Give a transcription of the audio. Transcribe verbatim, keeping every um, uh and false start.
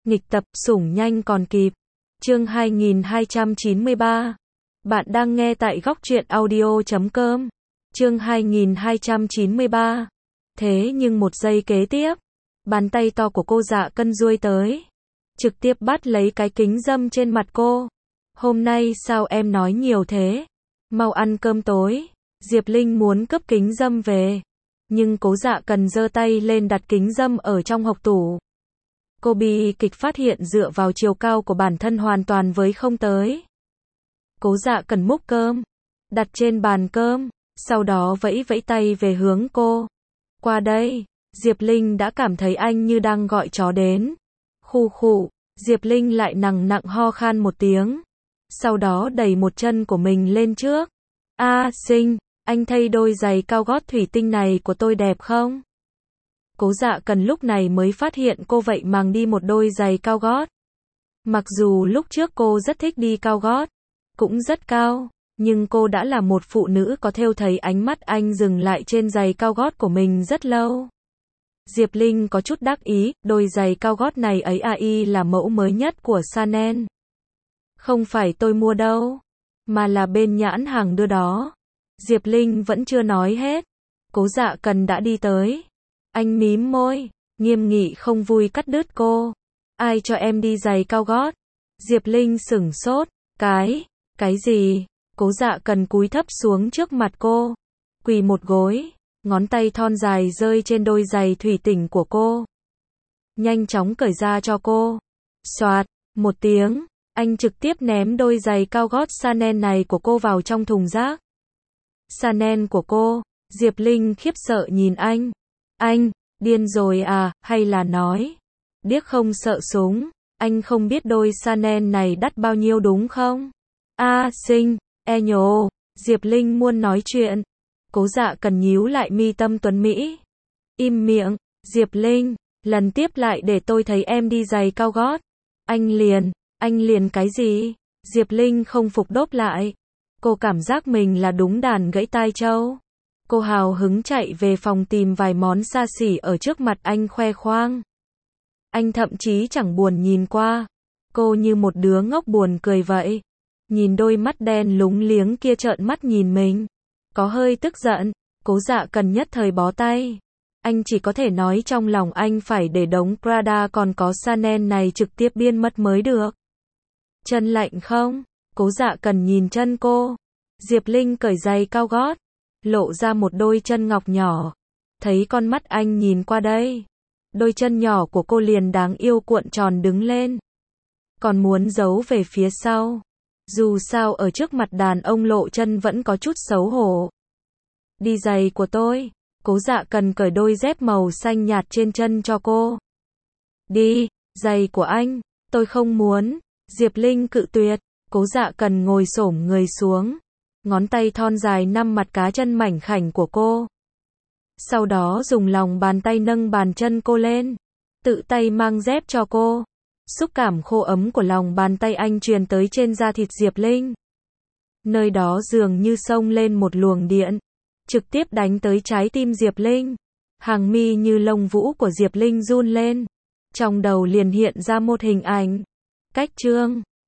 Nghịch tập, sủng nhanh còn kịp. Chương hai nghìn hai trăm chín mươi ba. Bạn đang nghe tại góc truyện audio chấm com. Chương hai nghìn hai trăm chín mươi ba. Thế nhưng một giây kế tiếp, bàn tay to của cô Dạ Cân duỗi tới, trực tiếp bắt lấy cái kính râm trên mặt cô. Hôm nay sao em nói nhiều thế? Mau ăn cơm tối. Diệp Linh muốn cướp kính râm về, nhưng Cố Dạ Cần giơ tay lên đặt kính râm ở trong hộc tủ. Cô bi kịch phát hiện dựa vào chiều cao của bản thân hoàn toàn với không tới. Cố Dạ Cần múc cơm, đặt trên bàn cơm, sau đó vẫy vẫy tay về hướng cô. Qua đây. Diệp Linh đã cảm thấy anh như đang gọi chó đến. Khụ khụ, Diệp Linh lại nằng nặng ho khan một tiếng, sau đó đẩy một chân của mình lên trước. A à, Sinh, anh thấy đôi giày cao gót thủy tinh này của tôi đẹp không? Cố Dạ Cần lúc này mới phát hiện cô vậy mang đi một đôi giày cao gót. Mặc dù lúc trước cô rất thích đi cao gót, cũng rất cao, nhưng cô đã là một phụ nữ có thêu thấy ánh mắt anh dừng lại trên giày cao gót của mình rất lâu. Diệp Linh có chút đắc ý, đôi giày cao gót này ấy a i là mẫu mới nhất của Chanel. Không phải tôi mua đâu, mà là bên nhãn hàng đưa đó. Diệp Linh vẫn chưa nói hết, Cố Dạ Cần đã đi tới. Anh mím môi, nghiêm nghị không vui cắt đứt cô. Ai cho em đi giày cao gót? Diệp Linh sửng sốt, cái, cái gì? Cố Dạ Cần cúi thấp xuống trước mặt cô, quỳ một gối, ngón tay thon dài rơi trên đôi giày thủy tinh của cô. Nhanh chóng cởi ra cho cô. Xoạt, một tiếng, anh trực tiếp ném đôi giày cao gót Chanel này của cô vào trong thùng rác. Chanel của cô? Diệp Linh khiếp sợ nhìn anh. Anh, điên rồi à, hay là nói, điếc không sợ súng, anh không biết đôi Chanel này đắt bao nhiêu đúng không? A à, Sinh, e nhồ, Diệp Linh muốn nói chuyện. Cố Dạ Cần nhíu lại mi tâm tuấn Mỹ. Im miệng, Diệp Linh, lần tiếp lại để tôi thấy em đi giày cao gót. Anh liền, anh liền cái gì? Diệp Linh không phục đốp lại. Cô cảm giác mình là đúng đàn gãy tai trâu. Cô hào hứng chạy về phòng tìm vài món xa xỉ ở trước mặt anh khoe khoang. Anh thậm chí chẳng buồn nhìn qua. Cô như một đứa ngốc buồn cười vậy. Nhìn đôi mắt đen lúng liếng kia trợn mắt nhìn mình, có hơi tức giận. Cố Dạ Cần nhất thời bó tay. Anh chỉ có thể nói trong lòng anh phải để đống Prada còn có Chanel này trực tiếp biên mất mới được. Chân lạnh không? Cố Dạ Cần nhìn chân cô. Diệp Linh cởi giày cao gót, lộ ra một đôi chân ngọc nhỏ. Thấy con mắt anh nhìn qua đây, đôi chân nhỏ của cô liền đáng yêu cuộn tròn đứng lên, còn muốn giấu về phía sau. Dù sao ở trước mặt đàn ông lộ chân vẫn có chút xấu hổ. Đi giày của tôi. Cố Dạ Cần cởi đôi dép màu xanh nhạt trên chân cho cô. Đi, giày của anh, tôi không muốn. Diệp Linh cự tuyệt. Cố Dạ Cần ngồi xổm người xuống, ngón tay thon dài nắm mặt cá chân mảnh khảnh của cô. Sau đó dùng lòng bàn tay nâng bàn chân cô lên, tự tay mang dép cho cô. Xúc cảm khô ấm của lòng bàn tay anh truyền tới trên da thịt Diệp Linh. Nơi đó dường như xông lên một luồng điện, trực tiếp đánh tới trái tim Diệp Linh. Hàng mi như lông vũ của Diệp Linh run lên. Trong đầu liền hiện ra một hình ảnh. Cách Trương,